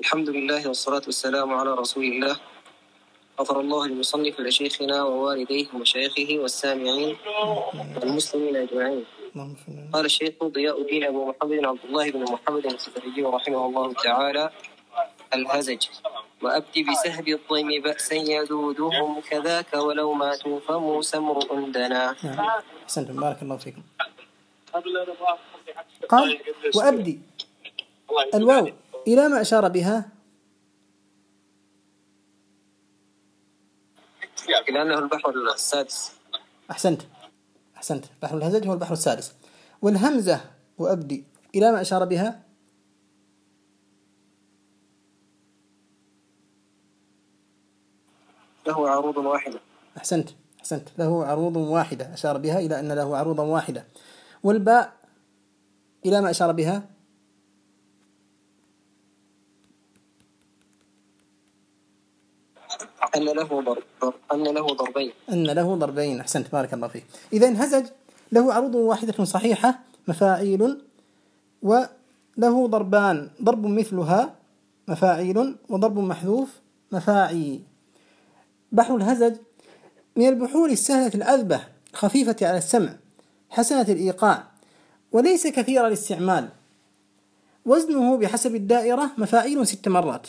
الحمد لله والصلاة والسلام على رسول الله. غفر الله للمصنف لشيخنا ووالديه ومشايخه والسامعين والمسلمين أجمعين. قال الشيخ ضياء الدين أبو محمد عبد الله بن محمد الخزرجي رحمه الله تعالى: الهزج: وأبدي بسهب الضيم بأسا يذودهم كذاك ولو ماتوا فموسى امرؤ دنا. أحسنتم، بارك الله فيكم. قال وأبدي، الواو إلى ما أشار بها؟ إلى أنه البحر السادس. أحسنت، بحر الهزج هو البحر السادس. والهمزة وأبدي إلى ما أشار بها؟ له عروض واحدة. أحسنت، له عروض واحدة، أشار بها إلى أن له عروضا واحدة. والباء إلى ما أشار بها؟ أن له ضربين. أحسنت، بارك الله فيك. إذن هزج له عروض واحدة صحيحة مفاعيل، وله ضربان، ضرب مثلها مفاعيل، وضرب محذوف مفاعي. بحر الهزج من البحور السهلة العذبة خفيفة على السمع حسنة الإيقاع، وليس كثير الاستعمال. وزنه بحسب الدائرة مفاعيل 6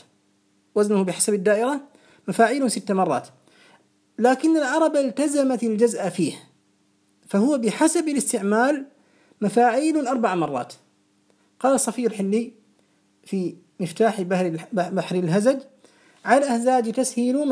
مرات، لكن العرب التزمت الجزء فيه، فهو بحسب الاستعمال مفاعيل 4 مرات. قال الصفي الحلي في مفتاح بحر الهزج: على الأهزاج تسهيل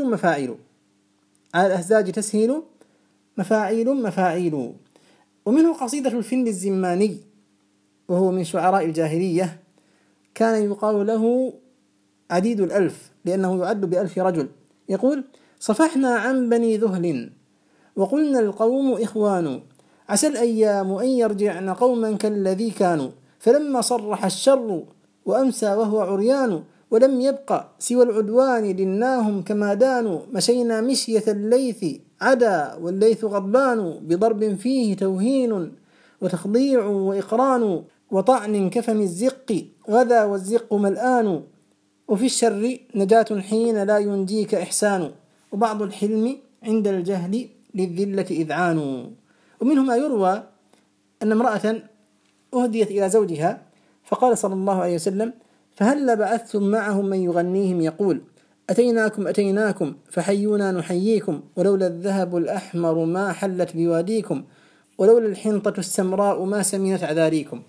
مفاعيل. ومنه قصيدة الفند الزماني، وهو من شعراء الجاهلية، كان يقال له عديد الألف لأنه يعد ب1000 رجل. يقول: صفحنا عن بني ذهل وقلنا القوم إخوان، عسى الأيام أن يرجعن قوما كالذي كانوا، فلما صرح الشر وأمسى وهو عريان، ولم يبق سوى العدوان دناهم كما دانوا، مشينا مشية الليث عدا والليث غضبان، بضرب فيه توهين وتخضيع وإقران، وطعن كفم الزق غدا والزق ملآن، وفي الشر نجاة حين لا ينجيك إحسان، وبعض الحلم عند الجهل للذلة إذعان. ومنه ما يروى أن امرأة أهديت إلى زوجها فقال صلى الله عليه وسلم: فهل بعثتم معهم من يغنيهم يقول: أتيناكم فحيونا نحييكم، ولولا الذهب الأحمر ما حلت بواديكم، ولولا الحنطة السمراء ما سمنت عذاريكم.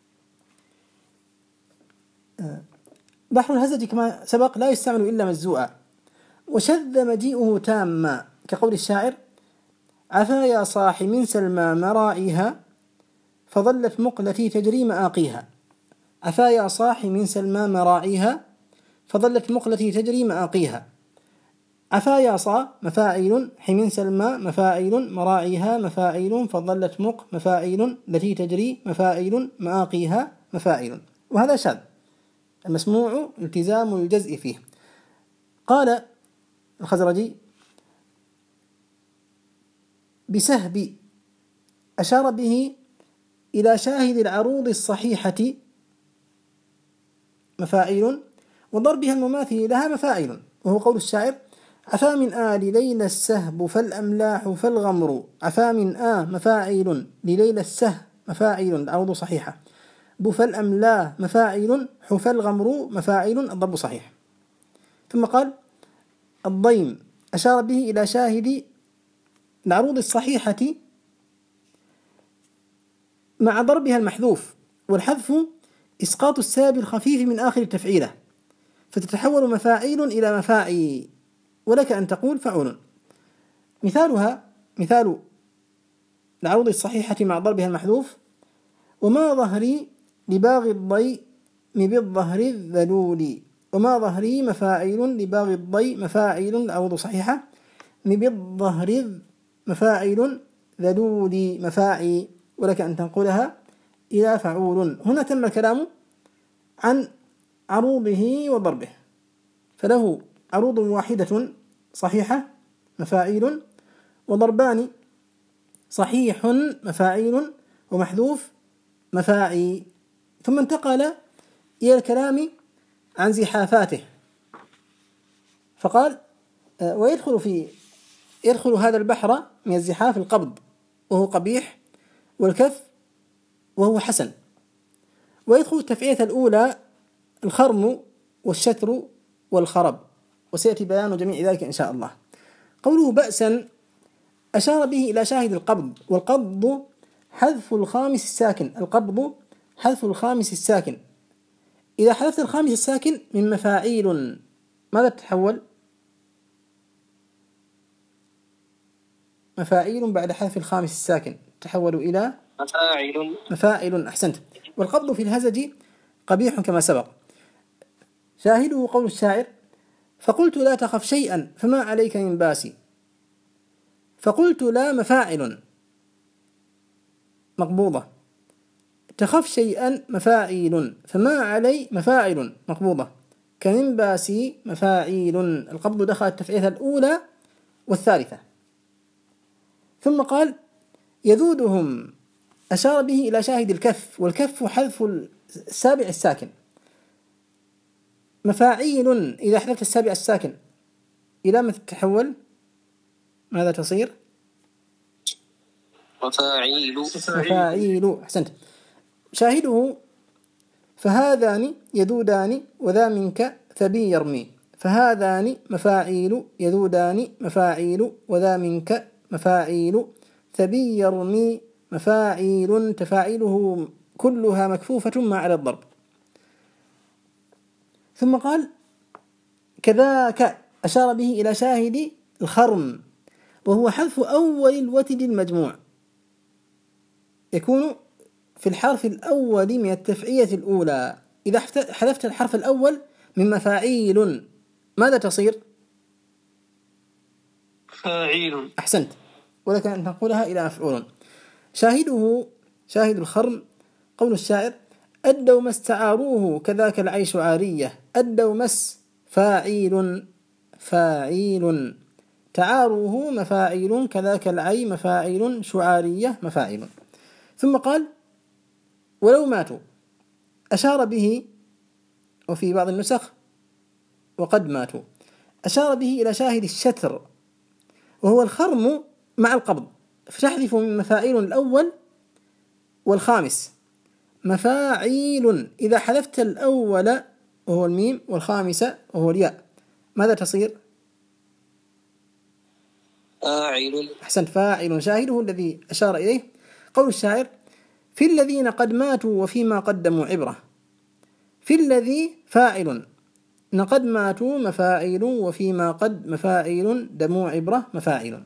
بحر الهزج كما سبق لا يستعمل إلا مجزوعا، وشذ مجيئه تاما، كقول الشاعر: عفا يا صاح من سلمى مرائيها فظلت مقلتي تجري مآقيها. عفا يا صاح من سلمى مراعيها فظلت مقلتي تجري مآقيها. عفا يا صا مفاعيل، حمين سلمى مفاعيل، مراعيها مفاعيل، فظلت مق مفاعيل، التي تجري مفاعيل، مآقيها مفاعيل. وهذا شاذ، المسموع التزام الجزء فيه. قال الخزرجي: بسهب أشار به إلى شاهد العروض الصحيحة مفاعيل، وضربها المماثل لها مفاعيل، وهو قول الشاعر: عفا من آل ليلى السهب فالأملاح فالغمر، عفا من مفاعيل لليلى السهب مفاعيل، العروض صحيحة، فالأملاح مفاعيل، فالغمر مفاعيل، الضرب صحيح. ثم قال: الضيم أشار به إلى شاهد العروض الصحيحة مع ضربها المحذوف، والحذف إسقاط الساب الخفيف من آخر التفعيلة، فتتحول مفاعيل إلى مفاعي، ولك أن تقول فعول. مثال العروض الصحيحة مع ضربها المحذوف: وما ظهري لباغي الضي بالظهر الذلول، وما ظهري مفاعيل، لباغي الضي مفاعيل، العروض صحيحة، بالظهر مفاعيل، ذلول مفاعي، ولك أن تنقلها إلى فعول. هنا تم الكلام عن عروضه وضربه، فله عروض واحدة صحيحة مفاعيل، وضربان صحيح مفاعيل، ومحذوف مفاعي. ثم انتقل إلى الكلام عن زحافاته، فقال يدخل هذا البحر من الزحاف القبض وهو قبيح، والكف وهو حسن، ويدخل التفعيلة الأولى الخرم والشتر والخرب، وسيأتي بيان جميع ذلك إن شاء الله. قوله بأسا أشار به إلى شاهد القبض، والقبض حذف الخامس الساكن، القبض حذف الخامس الساكن. إذا حذفت الخامس الساكن من مفاعيل ماذا تتحول؟ مفاعيل بعد حذف الخامس الساكن تحول إلى مفاعل. أحسنت. والقبض في الهزج قبيح كما سبق. شاهده قول الشاعر: فقلت لا تخف شيئا فما عليك من باسي. فقلت لا مفاعل مقبوضة، تخف شيئا مفاعيل، فما علي مفاعل مقبوضة، كمن باسي مفاعيل. القبض دخل التفعيلة الأولى والثالثة. ثم قال: يذودهم أشار به إلى شاهد الكف، والكف حذف السابع الساكن. مفاعيل إذا حذفت السابع الساكن إلى ما تتحول؟ ماذا تصير؟ مفاعيل. أحسنت. شاهده: فهذان يذودان وذا منك ثبي يرمي. فهذان مفاعيل، يذودان مفاعيل، وذا منك مفاعيل، ثبي يرمي مفاعيل، تفاعيله كلها مكفوفة ما على الضرب. ثم قال: كذاك أشار به إلى شاهد الخرم، وهو حذف أول الوتد المجموع، يكون في الحرف الأول من التفعية الأولى. إذا حذفت الحرف الأول من مفاعيل ماذا تصير؟ فاعيل. أحسنت، ولك أن تنقلها إلى مفعول. شاهده شاهد الخرم قول الشاعر: أدوا ما استعاروه كذاك العيش عارية. أدوا مس فاعيل، فاعيل، تعاروه مفاعيل، كذاك العي مفاعيل، شعارية مفاعيل. ثم قال: ولو ماتوا أشار به، وفي بعض النسخ وقد ماتوا، أشار به إلى شاهد الشتر، وهو الخرم مع القبض، فتحذف من مفاعيل الأول والخامس مفاعيل. إذا حذفت الأول وهو الميم والخامسة وهو الياء ماذا تصير؟ فاعل. أحسنت، فاعل. شاهده الذي أشار إليه قول الشاعر: في الذين قد ماتوا وفيما قدموا عبرة. في الذي فاعل، قد ماتوا مفاعيل، وفيما قد مفاعيل، دموا عبرة مفاعيل.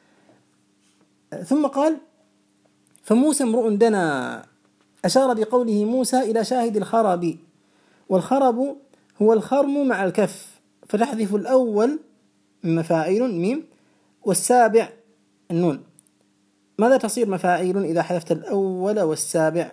ثم قال: فموسى امرؤ دنا، أشار بقوله موسى إلى شاهد الخرب، والخرب هو الخرم مع الكف، فتحذف الأول من مفاعيل ميم والسابع النون. ماذا تصير مفاعيل إذا حذفت الأول والسابع؟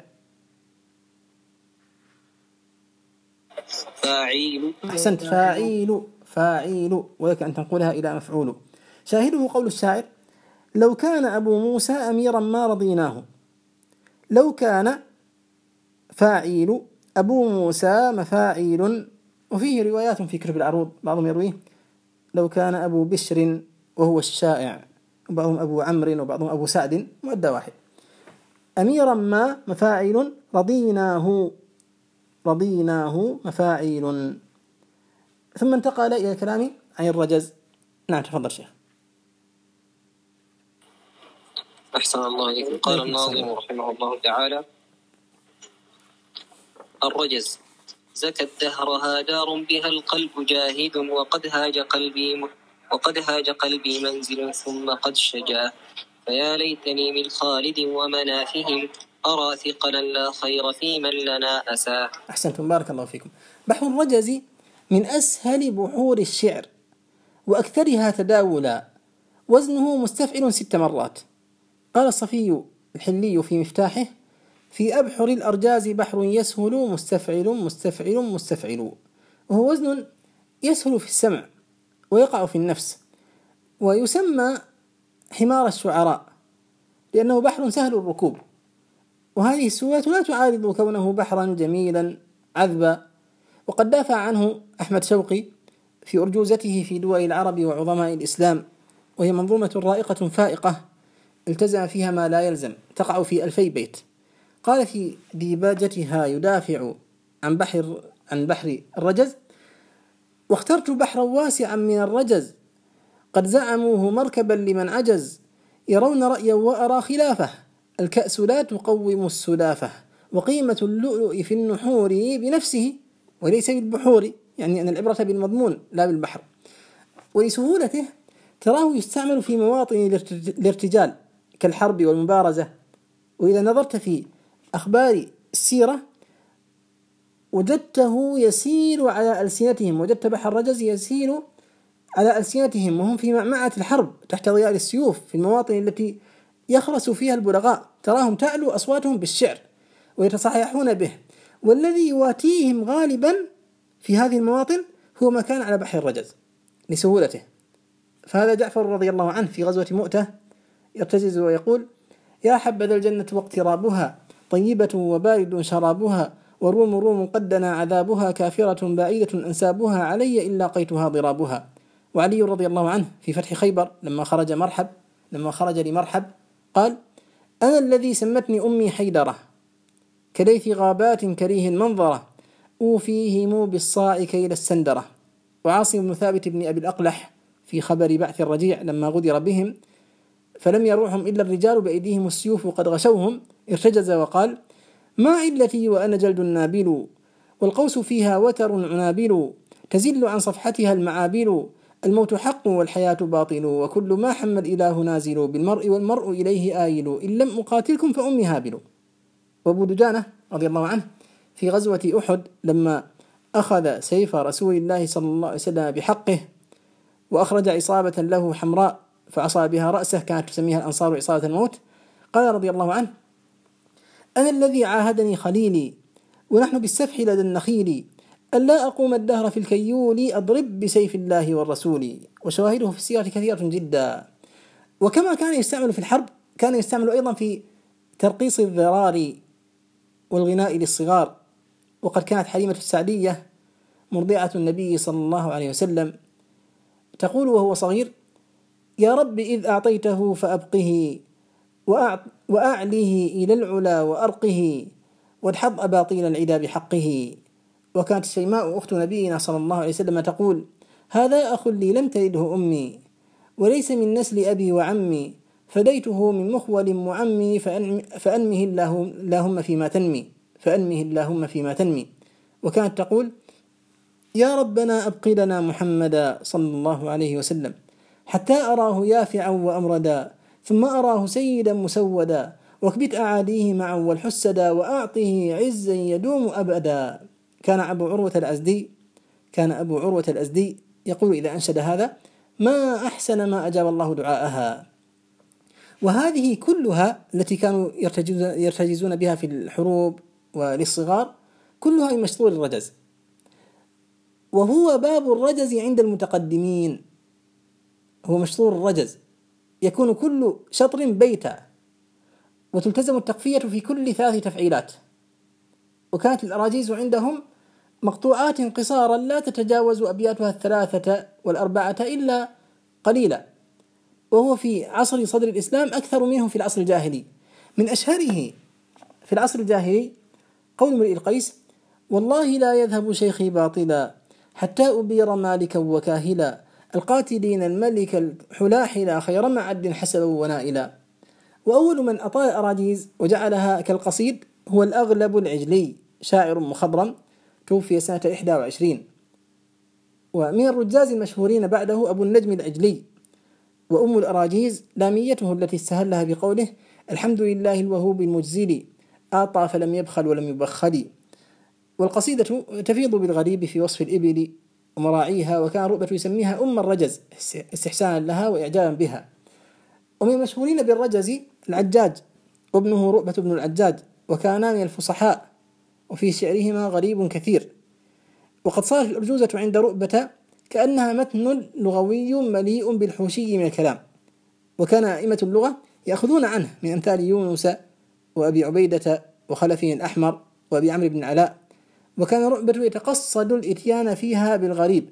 فاعيل. أحسنت، فاعيل، فاعيل، ولك أن تنقلها إلى مفعول. شاهده قول الشاعر: لو كان أبو موسى أميرا ما رضيناه. لو كان فاعيل، أبو موسى مفاعيل. وفيه روايات في كتب العروض، بعضهم يرويه لو كان أبو بشر وهو الشائع، وبعضهم أبو عمرو، وبعضهم أبو سعد، مؤدى واحد. أميرا ما مفاعيل، رضيناه، رضيناه مفاعيل. ثم انتقل إلى الكلام عن الرجز. نعم تفضل شيخ. أحسن الله إليكم. قال الناظم رحمه الله تعالى: الرجز زكى الدهر هاجار بها القلب جاهد، وقد هاج قلبي منزل ثم قد شجا، فيا ليتني من خالد ومنافهم أرى ثقلا لا خير في من لنا أسى. أحسنتم، بارك الله فيكم. بحر الرجز من أسهل بحور الشعر وأكثرها تداولا، وزنه مستفعل 6 مرات. قال الصفي الحلي في مفتاحه: في أبحر الأرجاز بحر يسهل مستفعل مستفعل مستفعل. وهو وزن يسهل في السمع ويقع في النفس، ويسمى حمار الشعراء لأنه بحر سهل الركوب. وهذه السورة لا تعارض كونه بحرا جميلا عذبا، وقد دافع عنه أحمد شوقي في أرجوزته في دول العرب وعظماء الإسلام، وهي منظومة رائقة فائقة التزم فيها ما لا يلزم، تقع في 2000 بيت. قال في ديباجتها يدافع عن بحر الرجز: واخترت بحرا واسعا من الرجز، قد زعموه مركبا لمن عجز، يرون رأيا وأرى خلافه، الكأس لا تقوم السلافة، وقيمة اللؤلؤ في النحور بنفسه وليس بالبحور، يعني أن العبرة بالمضمون لا بالبحر. ولسهولته تراه يستعمل في مواطن الارتجال كالحرب والمبارزة. وإذا نظرت في أخبار السيرة وجدته يسيل على ألسنتهم، وجدت بحر الرجز يسيل على ألسنتهم وهم في معمعة الحرب تحت ظلال السيوف، في المواطن التي يخرس فيها البلغاء تراهم تعلو أصواتهم بالشعر ويتصححون به، والذي يواتيهم غالبا في هذه المواطن هو ما كان على بحر الرجز لسهولته. فهذا جعفر رضي الله عنه في غزوة مؤتة يرتجز ويقول: يا حبذا الجنة واقترابها، طيبة وبارد شرابها، والروم روم قد دنا عذابها، كافرة بعيدة أنسابها، علي إن لاقيتها ضرابها. وعلي رضي الله عنه في فتح خيبر لما خرج لمرحب قال: أنا الذي سمتني أمي حيدرة، كليث غابات كريه المنظرة، أوفيهم بالصاع كيل السندرة. وعاصم بن ثابت بن أبي الأقلح في خبر بعث الرجيع لما غدر بهم فلم يروحهم إلا الرجال بأيديهم السيوف قد غشوهم، ارتجز وقال: ما علتي وأنا جلد نابل، والقوس فيها وتر عنابل، تزل عن صفحتها المعابل، الموت حق والحياة باطل، وكل ما حم الإله نازل، بالمرء والمرء إليه آيل، إن لم أقاتلكم فأمي هابل. وأبو دجانة رضي الله عنه في غزوة أحد لما أخذ سيف رسول الله صلى الله عليه وسلم بحقه وأخرج عصابة له حمراء فعصى بها رأسه، كانت تسميها الأنصار عصابة الموت، قال رضي الله عنه: أنا الذي عاهدني خليلي ونحن بالسفح لدى النخيل، ألا أقوم الدهر في الكيول، أضرب بسيف الله والرسول. وشواهده في السيرة كثيرة جدا. وكما كان يستعمل في الحرب كان يستعمل أيضا في ترقيص الذرار والغناء للصغار. وقد كانت حليمة السعدية مرضعة النبي صلى الله عليه وسلم تقول وهو صغير: يا رب إذ أعطيته فأبقه، وأعليه إلى العلا وأرقه، وادحض أباطيل العدا بحقه. وكانت شيماء أخت نبينا صلى الله عليه وسلم تقول: هذا أخ لي لم تلده أمي، وليس من نسل أبي وعمي، فديته من مخول معمي، فأنمه اللهم فيما تنمي. وكانت تقول: يا ربنا أبق لنا محمدا صلى الله عليه وسلم، حتى أراه يافعا وأمردا، ثم أراه سيدا مسودا، واكبت أعاديه معا والحسدا، وأعطه عزا يدوم أبدا. كان أبو عروة الأزدي يقول إذا أنشد هذا: ما أحسن ما أجاب الله دعاءها. وهذه كلها التي كانوا يرتجزون بها في الحروب وللصغار كلها مشطور الرجز، وهو باب الرجز عند المتقدمين. هو مشطور الرجز يكون كل شطر بيتا، وتلتزم التقفية في كل 3 تفعيلات. وكانت الأراجيز عندهم مقطوعات قصارا لا تتجاوز أبياتها 3 و4 إلا قليلا، وهو في عصر صدر الإسلام أكثر منه في العصر الجاهلي. من أشهره في العصر الجاهلي قول امرئ القيس: والله لا يذهب شيخي باطلا، حتى أبير مالكا وكاهلا، القاتلين الملك الحلاحلا، خير معد حسبا ونائلا. وأول من أطال الأراجيز وجعلها كالقصيد هو الأغلب العجلي، شاعر مخضرم توفي سنة 21. ومن الرجاز المشهورين بعده أبو النجم العجلي. وأم الأراجيز لاميته التي استهلها بقوله: الحمد لله الوهوب المجزل، أعطى فلم يبخل ولم يبخل. والقصيدة تفيض بالغريب في وصف الإبل ومراعيها، وكان رؤبة يسميها أم الرجز استحسانا لها وإعجابا بها. ومن المشهورين بالرجز العجاج وابنه رؤبة بن العجاج، وكانا من الفصحاء، وفي شعرهما غريب كثير. وقد صارت الأرجوزة عند رؤبة كأنها متن لغوي مليء بالحوشي من الكلام، وكان أئمة اللغة يأخذون عنه من أمثال يونس وأبي عبيدة وخلف الأحمر وأبي عمرو بن علاء وكان رعبة يتقصد الإتيان فيها بالغريب،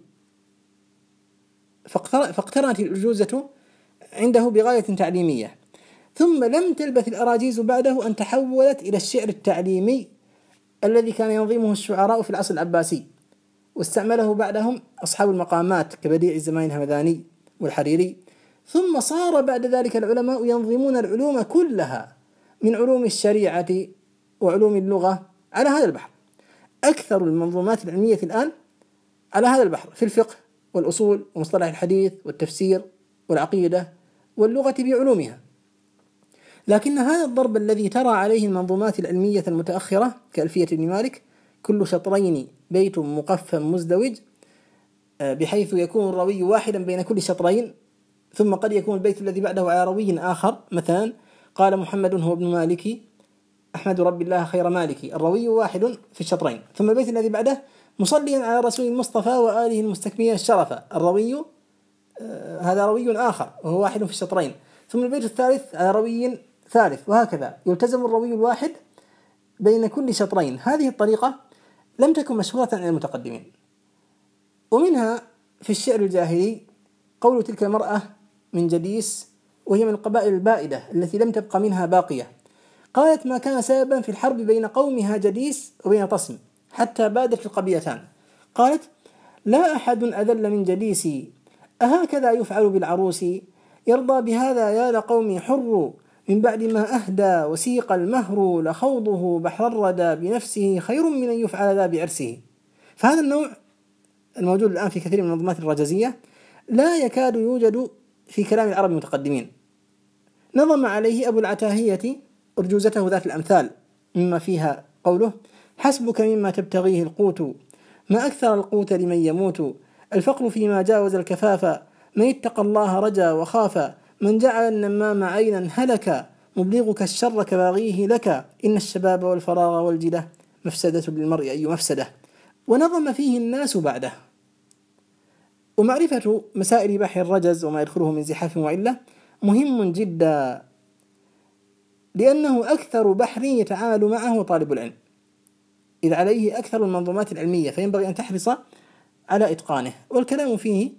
فاقترنت الأرجوزة عنده بغاية تعليمية. ثم لم تلبث الأراجيز بعده أن تحولت إلى الشعر التعليمي الذي كان ينظمه الشعراء في العصر العباسي، واستعمله بعدهم أصحاب المقامات كبديع الزمان الهمداني والحريري. ثم صار بعد ذلك العلماء ينظمون العلوم كلها من علوم الشريعة وعلوم اللغة على هذا البحر. أكثر المنظومات العلمية الآن على هذا البحر، في الفقه والأصول ومصطلح الحديث والتفسير والعقيدة واللغة بعلومها. لكن هذا الضرب الذي ترى عليه المنظومات العلمية المتأخرة كألفية ابن مالك، كل شطرين بيت مقفم مزدوج، بحيث يكون الروي واحدا بين كل شطرين، ثم قد يكون البيت الذي بعده على روي آخر، مثلا قال محمد هو ابن مالك أحمد رب الله خير مالك، الروي واحد في الشطرين. ثم البيت الذي بعده مصليا على رسول المصطفى وآله المستكملين الشرف، الروي هذا روي آخر وهو واحد في الشطرين. ثم البيت الثالث على روي ثالث، وهكذا يلتزم الروي الواحد بين كل شطرين. هذه الطريقة لم تكن مشهورة عند المتقدمين. ومنها في الشعر الجاهلي قول تلك المرأة من جديس، وهي من القبائل البائدة التي لم تبقى منها باقية، قالت: ما كان سببا في الحرب بين قومها جديس وبين طسم حتى بادت القبيلتان. قالت: لا أحد أذل من جديسي، أهكذا يفعل بالعروس؟ يرضى بهذا يا لقومي حر، من بعد ما أهدى وسيق المهر، لخوضه بحر الردى بنفسه خير من أن يفعل ذا بعرسه. فهذا النوع الموجود الآن في كثير من المنظومات الرجزية لا يكاد يوجد في كلام العرب المتقدمين. نظم عليه أبو العتاهية أرجوزته ذات الأمثال، مما فيها قوله: حسبك مما تبتغيه القوت، ما أكثر القوت لمن يموت، الفقر فيما جاوز الكفاف، من اتقى الله رجا وخاف، من جعل النمام عينا هلك، مبلغك الشر كباغيه لك، إن الشباب والفراغ والجدة مفسدة للمرء أي مفسدة. ونظم فيه الناس بعده. ومعرفة مسائل بحر الرجز وما يدخله من زحاف وعلة مهم جدا، لأنه أكثر بحر يتعامل معه طالب العلم، إذ عليه أكثر المنظومات العلمية، فينبغي أن تحرص على إتقانه. والكلام فيه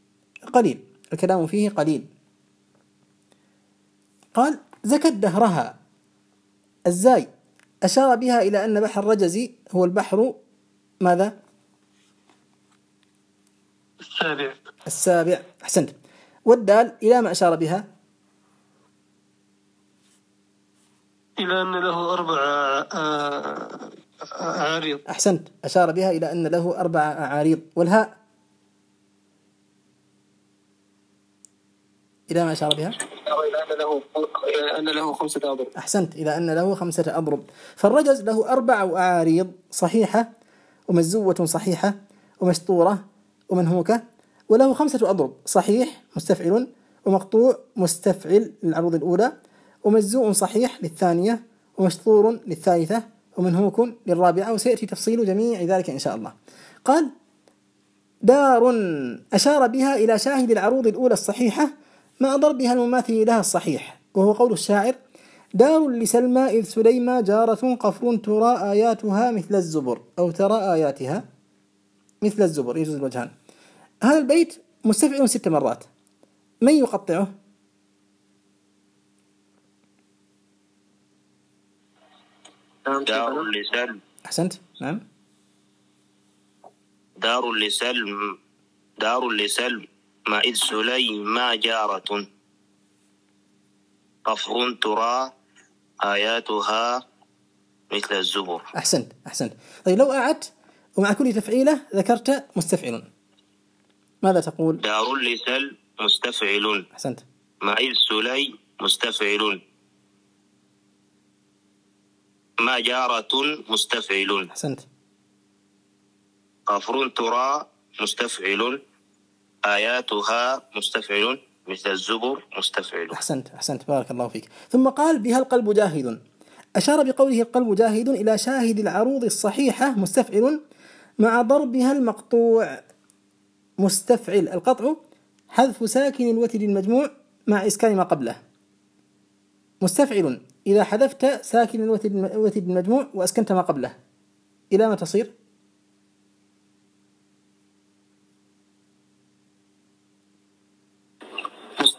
قليل. قال: زكت دهرها. الزاي أشار بها إلى أن بحر الرجز هو البحر ماذا؟ السابع. أحسنت. والدال إلى ما أشار بها؟ إلى أن له 4 أعاريض. أحسنت، أشار بها إلى أن له 4 أعاريض. والهاء إلى ما أشار بها؟ إلى أن له 5 أضرب. أحسنت، إلى أن له 5 أضرب. فالرجز له 4 أعاريض صحيحة ومزوة صحيحة ومسطورة ومنهوكة، وله 5 أضرب: صحيح مستفعل، ومقطوع مستفعل للعروض الأولى، ومجزوء صحيح للثانية، ومسطور للثالثة، ومنهوك للرابعة. وسيأتي تفصيل جميع ذلك إن شاء الله. قال: دار أشار بها إلى شاهد العروض الأولى الصحيحة مع ضربها المماثل لها الصحيح، وهو قول الشاعر: دار لسلمى إذ سليمى جارة، قفر ترى آياتها مثل الزبر، أو ترى آياتها مثل الزبر، يجوز الوجهان. هذا البيت مستفعل 6 مرات، من يقطعه؟ دار لسلم. أحسنت، نعم. دار لسلم ما إذ سليمى جارة، قفر ترى آياتها مثل الزبر. أحسنت. طيب لو أعدت ومع كل تفعيلة ذكرت مستفعل، ماذا تقول؟ دار لسلم مستفعل. أحسنت. ما إذ سلي مستفعل، ما جارة مستفعل. أحسنت. قفر ترى مستفعل، آياتها مستفعل، مثل الزبر مستفعل. أحسنت بارك الله فيك. ثم قال: بها القلب جاهد. أشار بقوله القلب جاهد إلى شاهد العروض الصحيحة مستفعل مع ضربها المقطوع مستفعل. القطع حذف ساكن الوتد المجموع مع إسكان ما قبله. مستفعل إذا حذفت ساكن الوتد المجموع وأسكنت ما قبله، إلى ما تصير؟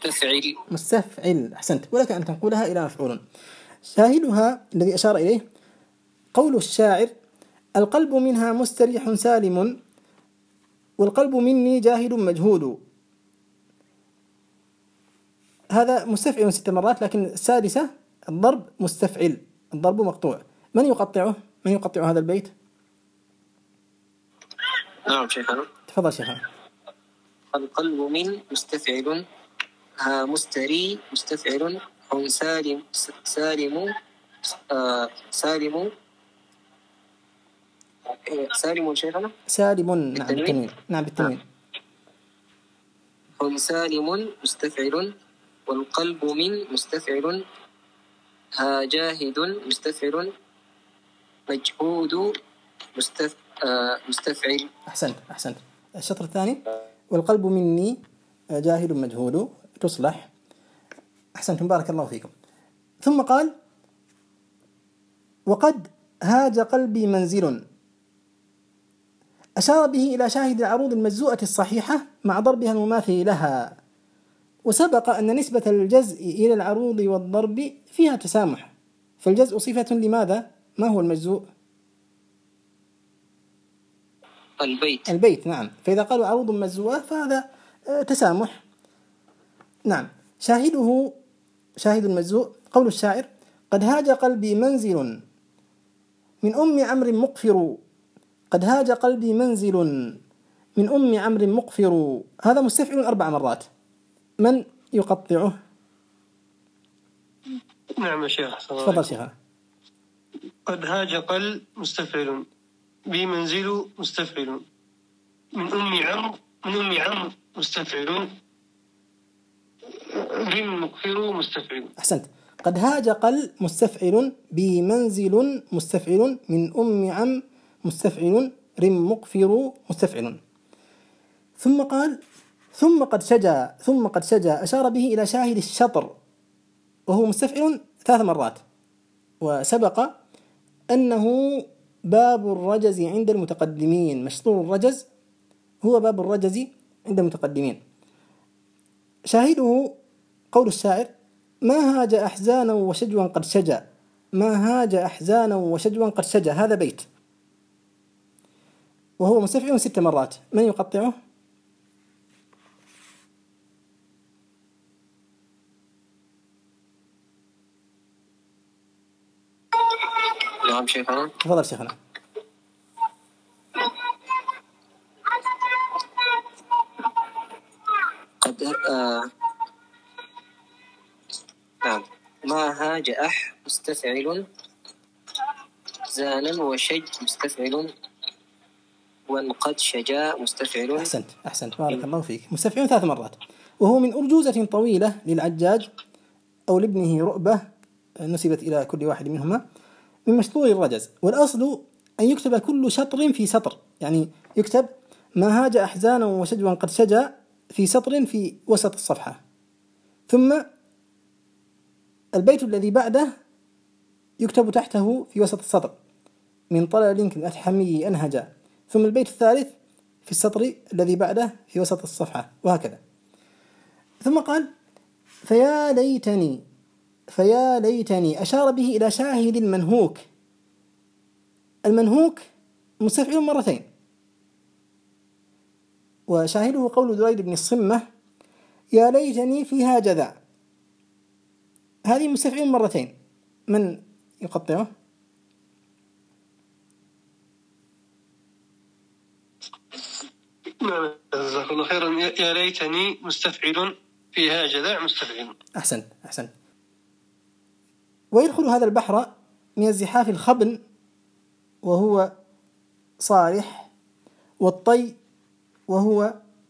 مستفعل. أحسنت. ولك أن تنقلها إلى مفعول. شاهدها الذي أشار إليه قول الشاعر: القلب منها مستريح سالم، والقلب مني جاهد مجهود. هذا مستفعل 6 مرات، لكن السادسة الضرب مستفعل، الضرب مقطوع. من يقطعه؟ من يقطع هذا البيت؟ نعم شيخنا. تفضل شيخنا. القلب من مستفعل، ها مستري مستفعل، هم سالم سالم سالم شيخنا. سالم. نعم بالتنوين. نعم بالتنوين. هم سالم مستفعل، والقلب من مستفعل، ها جاهد مستفعل، مجهود مستفعل. أحسنت. الشطر الثاني: والقلب مني جاهد مجهود، تصلح. أحسنتم، بارك الله فيكم. ثم قال: وقد هاج قلبي منزل، أشار به إلى شاهد العروض المجزوءة الصحيحة مع ضربها المماثل لها. وسبق أن نسبة الجزء إلى العروض والضرب فيها تسامح، فالجزء صفة لماذا؟ ما هو المجزوء؟ البيت. نعم. فإذا قالوا عروض مجزوءة فهذا تسامح. نعم. شاهد المجزوء قول الشاعر: قد هاج قلبي منزل من أم عمرو مقفر. قد هاج قلبي منزل من أم عمرو مقفر. هذا مستفعل 4 مرات. من يقطعه؟ نعم يا شيخ. تفضل شيخ. قد هاج قل مستفعل، بمنزل مستفعل، من أم عمرو مستفعل، رم مقفر مستفعل. أحسنت. قد هاج قل مستفعل، بمنزل مستفعل، من أم عم مستفعل، رم مقفر مستفعل. ثم قال: ثم قد شجا، أشار به إلى شاهد الشطر، وهو مستفعل 3 مرات. وسبق أنه باب الرجز عند المتقدمين، مشطور الرجز هو باب الرجز عند المتقدمين. شاهده قول الشاعر: ما هاج أحزانا وشجوا قد شجا. ما هاج أحزانا وشجوا قد شجا، هذا بيت، وهو مستفعل 6 مرات. من يقطعه؟ نعم شيخنا. تفضل شيخنا. قد نعم. ما هاج مستفعل، زانا وشج مستفعل، وانقد شجاء مستفعل. أحسنت بارك الله فيك. مستفعل 3 مرات، وهو من أرجوزة طويلة للعجاج أو لابنه رؤبة، نسبت إلى كل واحد منهما، من مشطور الرجز. والأصل أن يكتب كل شطر في سطر، يعني يكتب ما هاج أحزانا وشجوا قد شجا في سطر في وسط الصفحة، ثم البيت الذي بعده يكتب تحته في وسط السطر: من طلل الأتحمي أنهجا، ثم البيت الثالث في السطر الذي بعده في وسط الصفحة، وهكذا. ثم قال: فيا ليتني، أشار به إلى شاهد المنهوك. المنهوك مستفعل 2 مرات، وشاهده قول دريد بن الصمة: يا ليتني فيها جذع. هذه مستفعل 2 مرات. من يقطعه؟ جزاك الله خيرا. يا ليتني مستفعل، فيها جذع مستفعل. أحسنت. ويدخل هذا البحر من الزحاف الخبن وهو صالح، والطي وهو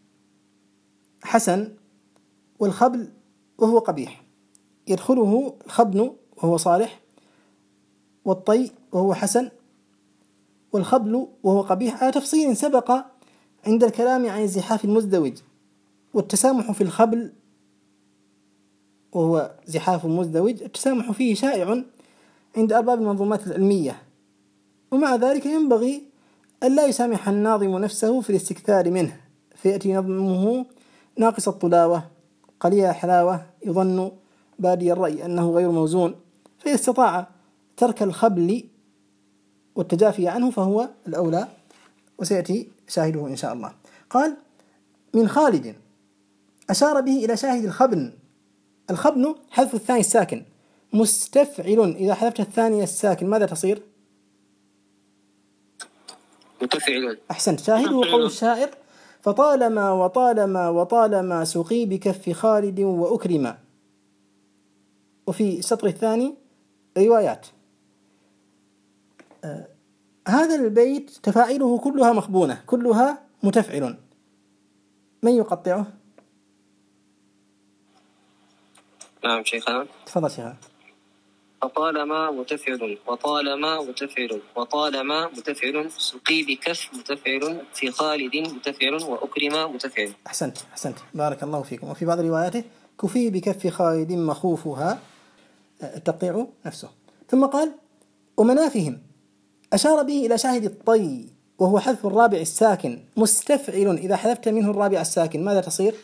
حسن، والخبل وهو قبيح. يدخله الخبن وهو صالح، والطي وهو حسن، والخبل وهو قبيح، على تفصيل سبق عند الكلام عن الزحاف المزدوج. والتسامح في الخبل وهو زحاف مزدوج، التسامح فيه شائع عند أرباب المنظومات العلمية، ومع ذلك ينبغي أن لا يسامح الناظم نفسه في الاستكثار منه، فيأتي نظمه ناقص الطلاوة قليل الحلاوة يظن بادي الرأي أنه غير موزون، فإذا استطاع ترك الخبل والتجافي عنه فهو الأولى، وسيأتي شاهده إن شاء الله. قال من خالد أشار به إلى شاهد الخبن. الخبن حذف الثاني الساكن، مستفعل إذا حذفت الثاني الساكن ماذا تصير؟ متفعل. أحسنت. شاهده قول الشاعر فطالما وطالما وطالما سقي بكف خالد وأكرم. وفي السطر الثاني روايات. هذا البيت تفاعله كلها مخبونة، كلها متفعل. من يقطعه؟ نعم شيخنا. تفضل شيخنا. فطالما متفعل وطالما متفعل وطالما متفعل سقي بكف متفعل في خالد متفعل وأكرم متفعل. أحسنت بارك الله فيكم. وفي بعض رواياته كفي بكف خالد مخوفها، التقطيع نفسه. ثم قال ومنافهم أشار به إلى شاهد الطي وهو حذف الرابع الساكن، مستفعل إذا حذفت منه الرابع الساكن ماذا تصير؟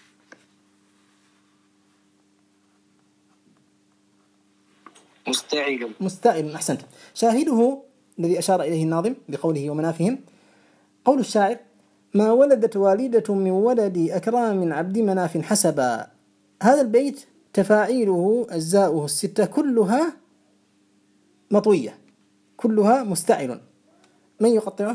مستعل. أحسنت. شاهده الذي أشار إليه الناظم بقوله ومنافهم قول الشاعر ما ولدت والدة من ولد أكرام عبد مناف حسبا. هذا البيت تفاعيله أجزاؤه الستة كلها مطوية، كلها مستعل. من يقطعه؟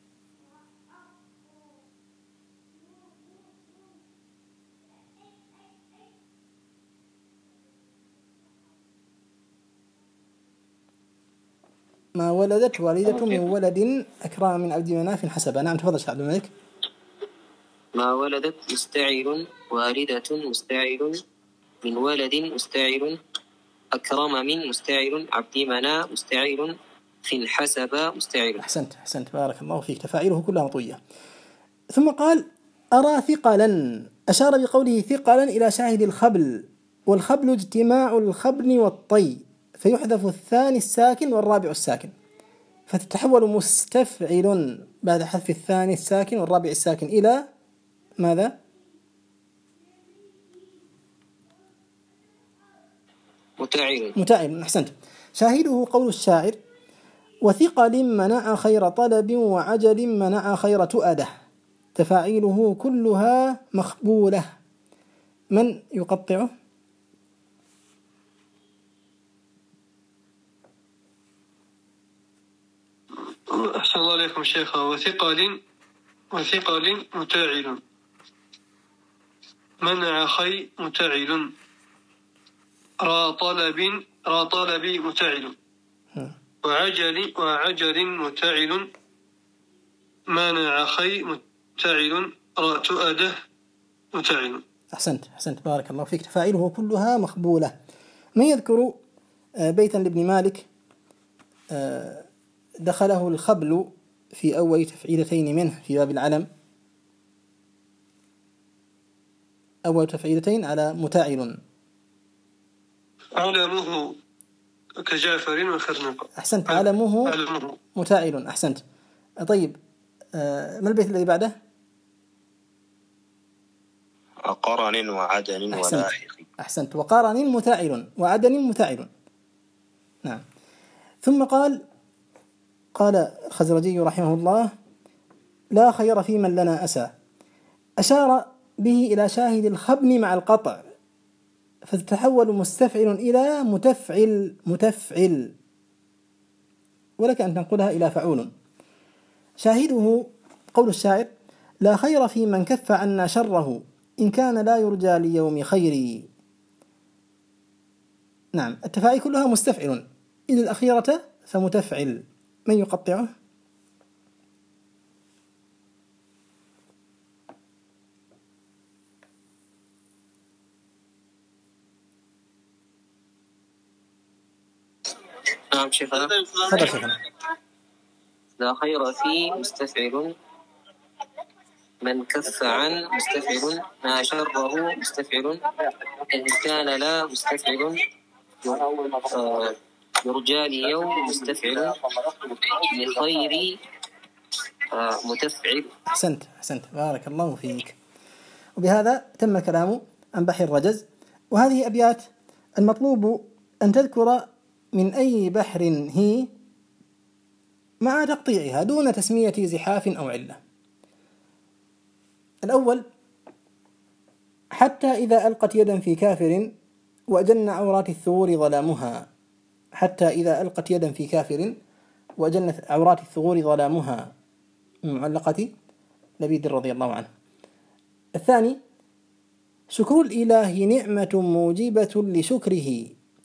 ما ولدت والدة من ولد أكرام من عبد مناف حسبا. نعم تفضل شيخ عبد الملك. ما ولدت مستعل والدة مستعل من ولد مستعل أكرم من مستعل عبد منا مستعل في حسب مستعل. أحسنت بارك الله فيك. تفاعله كلها مطوية. ثم قال أرى ثقلا أشار بقوله ثقلا إلى شاهد الخبل، والخبل اجتماع الخبن والطي، فيحذف الثاني الساكن والرابع الساكن، فتتحول مستفعل بعد حذف الثاني الساكن والرابع الساكن إلى ماذا؟ متعل. أحسنت. شاهده قول الشاعر وثقل منع خير طلب وعجل منع خير تؤده. تفاعيله كلها مخبولة. من يقطعه؟ أحسن الله عليكم شيخ. وثقل متاعل منع خي متاعل را طلب متاعل وعجل متاعل منع خي متاعل را تؤده متاعل. أحسنت بارك الله فيك. تفاعله كلها مخبولة. من يذكر بيتا لابن مالك دخله الخبل في أول تفعيلتين منه في باب العلم؟ أول تفعيلتين على متاعل. علمه كجعفر وخرنق. أحسنت. علمه متاعل. أحسنت. طيب ما البيت الذي بعده؟ قرن وعدن ولاحق. أحسنت. وقرن متاعل وعدن متاعل. نعم. ثم قال الخزرجي رحمه الله لا خير في من لنا أسى. أشار به إلى شاهد الخبن مع القطع، فتتحول مستفعل إلى متفعل، ولك أن تنقلها إلى فعول. شاهده قول الشاعر لا خير في من كف عنا شره إن كان لا يرجى ليوم خيري. نعم التفاعل كلها مستفعل إلى الأخيرة فمتفعل. من يقطعه؟ نعم شيخنا. تفضل شيخنا. لا خير في مستفعل من كف عن مستفعل ما شره مستفعل إن كان لا مستفعل يرجى ليوم مستفعل لخير متفعل. أحسنت بارك الله فيك. وبهذا تم كلام عن بحر الرجز. وهذه أبيات المطلوب أن تذكر من أي بحر هي مع تقطيعها دون تسمية زحاف أو علة. الأول: حتى إذا ألقت يدا في كافر وأجن عورات الثغور ظلامها. حتى إذا ألقت يدا في كافر وأجن عورات الثغور ظلامها، من معلقة لبيد رضي الله عنه. الثاني: شكر الإله نعمة موجبة لشكره،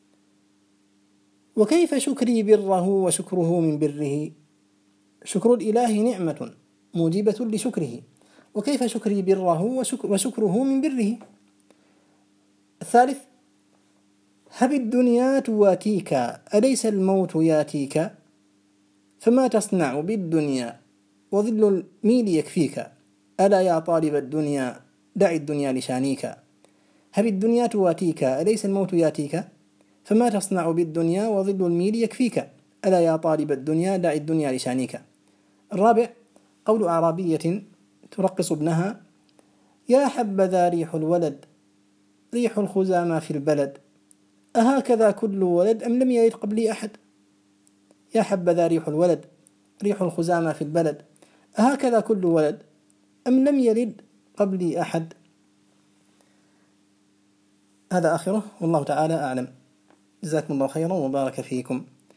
وكيف شكري بره وشكره من بره. شكر الإله نعمة موجبة لشكره، وكيف شكري بره وشكره من بره. الثالث: هب الدنيا تواتيك أليس الموت ياتيك، فما تصنع بالدنيا وظل الميل يكفيك، ألا يا طالب الدنيا دع الدنيا لشانيك. هب الدنيا تواتيك أليس الموت ياتيك، فما تصنع بالدنيا وظل الميل يكفيك، ألا يا طالب الدنيا دع الدنيا لشانيك. الرابع: قول أعرابية ترقص ابنها: يا حبذا ريح الولد ريح الخزامى في البلد، أهكذا كل ولد أم لم يلد قبلي أحد. يا حبذا ريح الولد ريح الخزامى في البلد، أهكذا كل ولد أم لم يلد قبلي أحد. هذا آخره، والله تعالى أعلم. جزاكم الله خيرا وبارك فيكم.